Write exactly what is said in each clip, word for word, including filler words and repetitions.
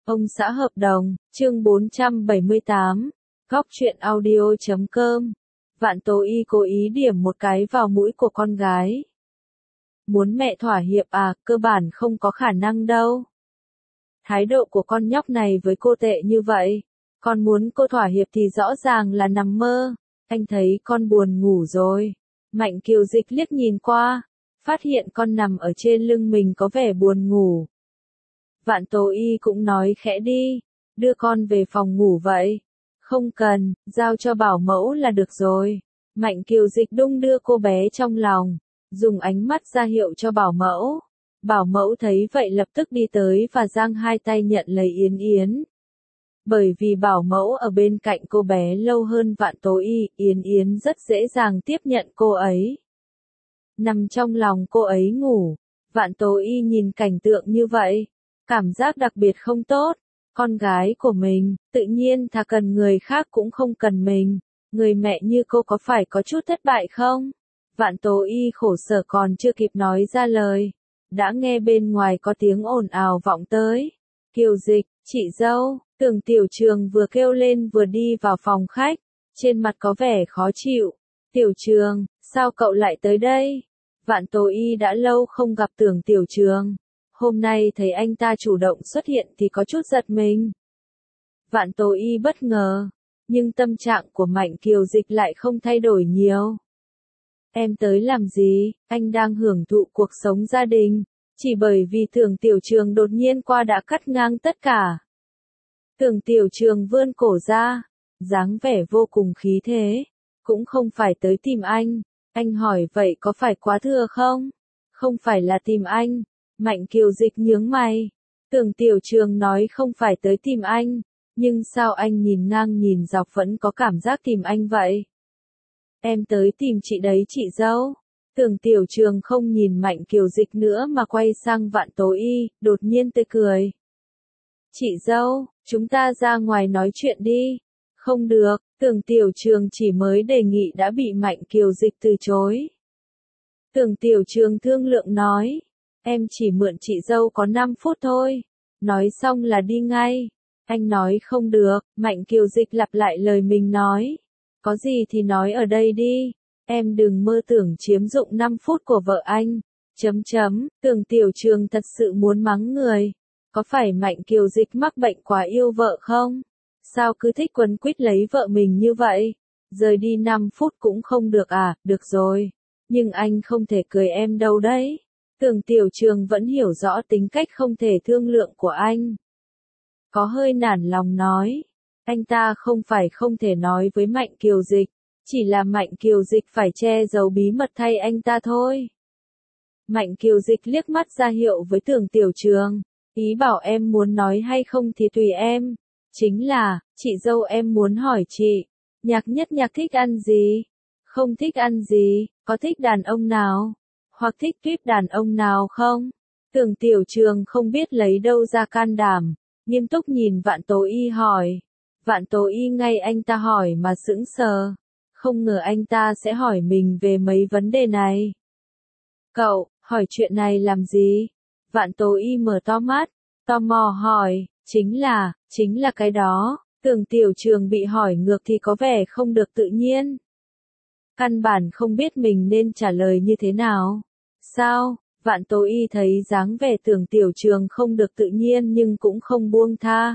Ông xã hợp đồng, chương bốn trăm bảy mươi tám, góc truyện audio chấm com. Vạn Tố Y cố ý điểm một cái vào mũi của con gái. Muốn mẹ thỏa hiệp à, cơ bản không có khả năng đâu. Thái độ của con nhóc này với cô tệ như vậy. Con muốn cô thỏa hiệp thì rõ ràng là nằm mơ. Anh thấy con buồn ngủ rồi. Mạnh Kiều Dịch liếc nhìn qua, phát hiện con nằm ở trên lưng mình có vẻ buồn ngủ. Vạn Tố Y cũng nói khẽ đi, đưa con về phòng ngủ vậy. Không cần, giao cho bảo mẫu là được rồi. Mạnh Kiều Dịch đung đưa cô bé trong lòng, dùng ánh mắt ra hiệu cho bảo mẫu. Bảo mẫu thấy vậy lập tức đi tới và giang hai tay nhận lấy Yến Yến. Bởi vì bảo mẫu ở bên cạnh cô bé lâu hơn Vạn Tố Y, Yến Yến rất dễ dàng tiếp nhận cô ấy. Nằm trong lòng cô ấy ngủ, Vạn Tố Y nhìn cảnh tượng như vậy, cảm giác đặc biệt không tốt. Con gái của mình, tự nhiên thà cần người khác cũng không cần mình. Người mẹ như cô có phải có chút thất bại không? Vạn Tố Y khổ sở còn chưa kịp nói ra lời, đã nghe bên ngoài có tiếng ồn ào vọng tới. Kiều Dịch, chị dâu, Tưởng Tiểu Trường vừa kêu lên vừa đi vào phòng khách, trên mặt có vẻ khó chịu. Tiểu Trường, sao cậu lại tới đây? Vạn Tố Y đã lâu không gặp Tưởng Tiểu Trường. Hôm nay thấy anh ta chủ động xuất hiện thì có chút giật mình. Vạn Tố Y bất ngờ, nhưng tâm trạng của Mạnh Kiều Dịch lại không thay đổi nhiều. Em tới làm gì? Anh đang hưởng thụ cuộc sống gia đình, chỉ bởi vì Tưởng Tiểu Trường đột nhiên qua đã cắt ngang tất cả. Tưởng Tiểu Trường vươn cổ ra, dáng vẻ vô cùng khí thế, cũng không phải tới tìm anh. Anh hỏi vậy có phải quá thừa không? Không phải là tìm anh. Mạnh Kiều Dịch nhướng mày. Tưởng Tiểu Trường nói không phải tới tìm anh, nhưng sao anh nhìn ngang nhìn dọc vẫn có cảm giác tìm anh vậy? Em tới tìm chị đấy chị dâu. Tưởng Tiểu Trường không nhìn Mạnh Kiều Dịch nữa mà quay sang Vạn Tố Y, đột nhiên tươi cười. Chị dâu, chúng ta ra ngoài nói chuyện đi. Không được, Tưởng Tiểu Trường chỉ mới đề nghị đã bị Mạnh Kiều Dịch từ chối. Tưởng Tiểu Trường thương lượng nói. Em chỉ mượn chị dâu có năm phút thôi. Nói xong là đi ngay. Anh nói không được, Mạnh Kiều Dịch lặp lại lời mình nói. Có gì thì nói ở đây đi. Em đừng mơ tưởng chiếm dụng năm phút của vợ anh. Chấm chấm, Tưởng Tiểu Trường thật sự muốn mắng người. Có phải Mạnh Kiều Dịch mắc bệnh quá yêu vợ không? Sao cứ thích quấn quýt lấy vợ mình như vậy? Rời đi năm phút cũng không được à? Được rồi. Nhưng anh không thể cười em đâu đấy. Tưởng Tiểu Trường vẫn hiểu rõ tính cách không thể thương lượng của anh. Có hơi nản lòng nói. Anh ta không phải không thể nói với Mạnh Kiều Dịch, chỉ là Mạnh Kiều Dịch phải che giấu bí mật thay anh ta thôi. Mạnh Kiều Dịch liếc mắt ra hiệu với Tưởng Tiểu Trường. Ý bảo em muốn nói hay không thì tùy em. Chính là, chị dâu em muốn hỏi chị, Nhạc Nhất Nhạc thích ăn gì? Không thích ăn gì? Có thích đàn ông nào? Hoặc thích tuyếp đàn ông nào không? Tưởng Tiểu Trường không biết lấy đâu ra can đảm, nghiêm túc nhìn Vạn Tố Y hỏi. Vạn Tố Y ngay anh ta hỏi mà sững sờ, không ngờ anh ta sẽ hỏi mình về mấy vấn đề này. Cậu, hỏi chuyện này làm gì? Vạn Tố Y mở to mắt, tò mò hỏi, chính là, chính là cái đó. Tưởng Tiểu Trường bị hỏi ngược thì có vẻ không được tự nhiên. Căn bản không biết mình nên trả lời như thế nào. Sao? Vạn Tố Y thấy dáng vẻ Tưởng Tiểu Trường không được tự nhiên nhưng cũng không buông tha.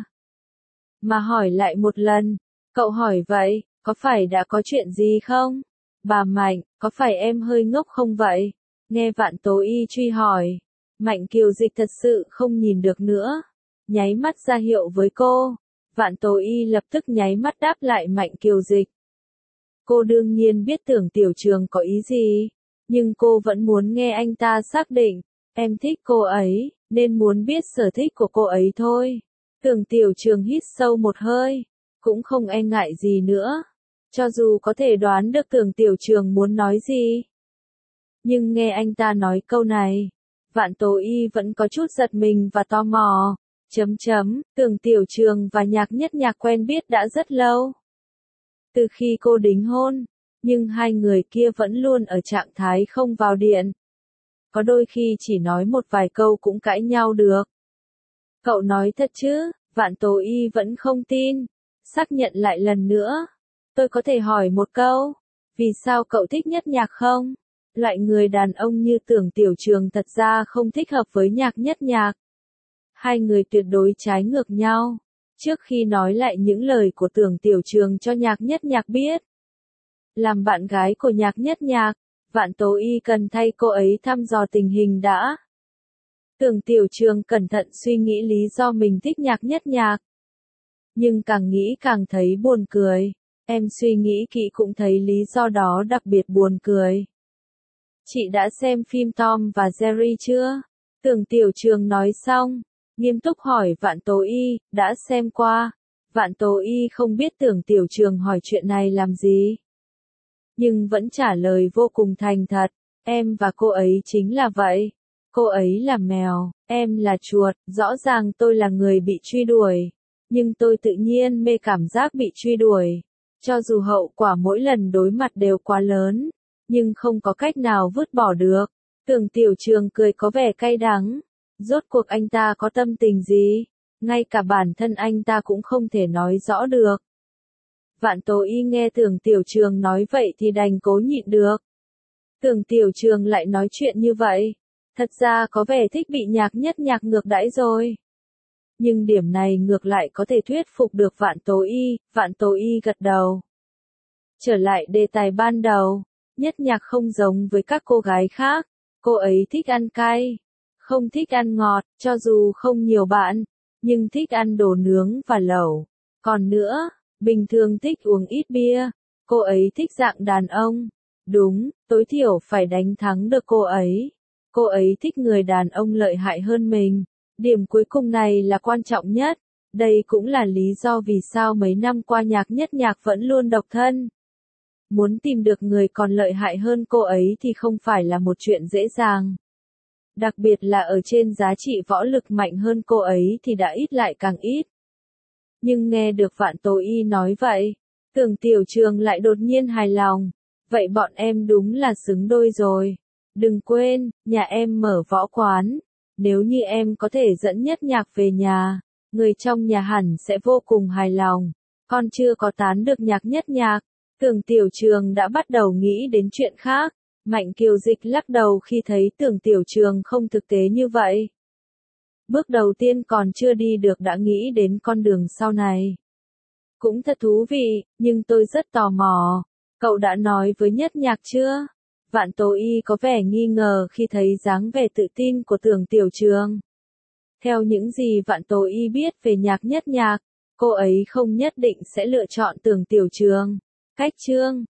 Mà hỏi lại một lần, cậu hỏi vậy, có phải đã có chuyện gì không? Bà Mạnh, có phải em hơi ngốc không vậy? Nghe Vạn Tố Y truy hỏi, Mạnh Kiều Dịch thật sự không nhìn được nữa, nháy mắt ra hiệu với cô. Vạn Tố Y lập tức nháy mắt đáp lại Mạnh Kiều Dịch. Cô đương nhiên biết Tưởng Tiểu Trường có ý gì, nhưng cô vẫn muốn nghe anh ta xác định. Em thích cô ấy, nên muốn biết sở thích của cô ấy thôi. Tưởng Tiểu Trường hít sâu một hơi, cũng không e ngại gì nữa. Cho dù có thể đoán được Tưởng Tiểu Trường muốn nói gì, nhưng nghe anh ta nói câu này, Vạn Tố Y vẫn có chút giật mình và tò mò. Chấm chấm, Tưởng Tiểu Trường và Nhạc Nhất Nhạc quen biết đã rất lâu. Từ khi cô đính hôn, nhưng hai người kia vẫn luôn ở trạng thái không vào điện. Có đôi khi chỉ nói một vài câu cũng cãi nhau được. Cậu nói thật chứ? Vạn Tố Y vẫn không tin, xác nhận lại lần nữa. Tôi có thể hỏi một câu, vì sao cậu thích Nhất Nhạc không? Loại người đàn ông như Tưởng Tiểu Trường thật ra không thích hợp với Nhạc Nhất Nhạc. Hai người tuyệt đối trái ngược nhau. Trước khi nói lại những lời của Tưởng Tiểu Trường cho Nhạc Nhất Nhạc biết, làm bạn gái của Nhạc Nhất Nhạc, Vạn Tố Y cần thay cô ấy thăm dò tình hình đã. Tưởng Tiểu Trường cẩn thận suy nghĩ lý do mình thích Nhạc Nhất Nhạc. Nhưng càng nghĩ càng thấy buồn cười. Em suy nghĩ kỹ cũng thấy lý do đó đặc biệt buồn cười. Chị đã xem phim Tom và Jerry chưa? Tưởng Tiểu Trường nói xong, nghiêm túc hỏi Vạn Tố Y, đã xem qua. Vạn Tố Y không biết Tưởng Tiểu Trường hỏi chuyện này làm gì, nhưng vẫn trả lời vô cùng thành thật, em và cô ấy chính là vậy. Cô ấy là mèo, em là chuột, rõ ràng tôi là người bị truy đuổi, nhưng tôi tự nhiên mê cảm giác bị truy đuổi. Cho dù hậu quả mỗi lần đối mặt đều quá lớn, nhưng không có cách nào vứt bỏ được. Tưởng Tiểu Trường cười có vẻ cay đắng. Rốt cuộc anh ta có tâm tình gì? Ngay cả bản thân anh ta cũng không thể nói rõ được. Vạn Tố Y nghe Tưởng Tiểu Trường nói vậy thì đành cố nhịn được. Tưởng Tiểu Trường lại nói chuyện như vậy, thật ra có vẻ thích bị Nhạc Nhất Nhạc ngược đãi rồi. Nhưng điểm này ngược lại có thể thuyết phục được Vạn Tố Y, Vạn Tố Y gật đầu. Trở lại đề tài ban đầu, Nhất Nhạc không giống với các cô gái khác, cô ấy thích ăn cay, không thích ăn ngọt, cho dù không nhiều bạn, nhưng thích ăn đồ nướng và lẩu. Còn nữa, bình thường thích uống ít bia, cô ấy thích dạng đàn ông. Đúng, tối thiểu phải đánh thắng được cô ấy. Cô ấy thích người đàn ông lợi hại hơn mình. Điểm cuối cùng này là quan trọng nhất. Đây cũng là lý do vì sao mấy năm qua Nhạc Nhất Nhạc vẫn luôn độc thân. Muốn tìm được người còn lợi hại hơn cô ấy thì không phải là một chuyện dễ dàng. Đặc biệt là ở trên giá trị võ lực mạnh hơn cô ấy thì đã ít lại càng ít. Nhưng nghe được Vạn Tố Y nói vậy, Tưởng Tiểu Trường lại đột nhiên hài lòng. Vậy bọn em đúng là xứng đôi rồi. Đừng quên, nhà em mở võ quán. Nếu như em có thể dẫn Nhất Nhạc về nhà, người trong nhà hẳn sẽ vô cùng hài lòng. Con chưa có tán được Nhạc Nhất Nhạc. Tưởng Tiểu Trường đã bắt đầu nghĩ đến chuyện khác. Mạnh Kiều Dịch lắc đầu khi thấy Tưởng Tiểu Trường không thực tế như vậy. Bước đầu tiên còn chưa đi được đã nghĩ đến con đường sau này. Cũng thật thú vị, nhưng tôi rất tò mò. Cậu đã nói với Nhất Nhạc chưa? Vạn Tố Y có vẻ nghi ngờ khi thấy dáng vẻ tự tin của Tưởng Tiểu Trường. Theo những gì Vạn Tố Y biết về Nhạc Nhất Nhạc, cô ấy không nhất định sẽ lựa chọn Tưởng Tiểu Trường. Cách chương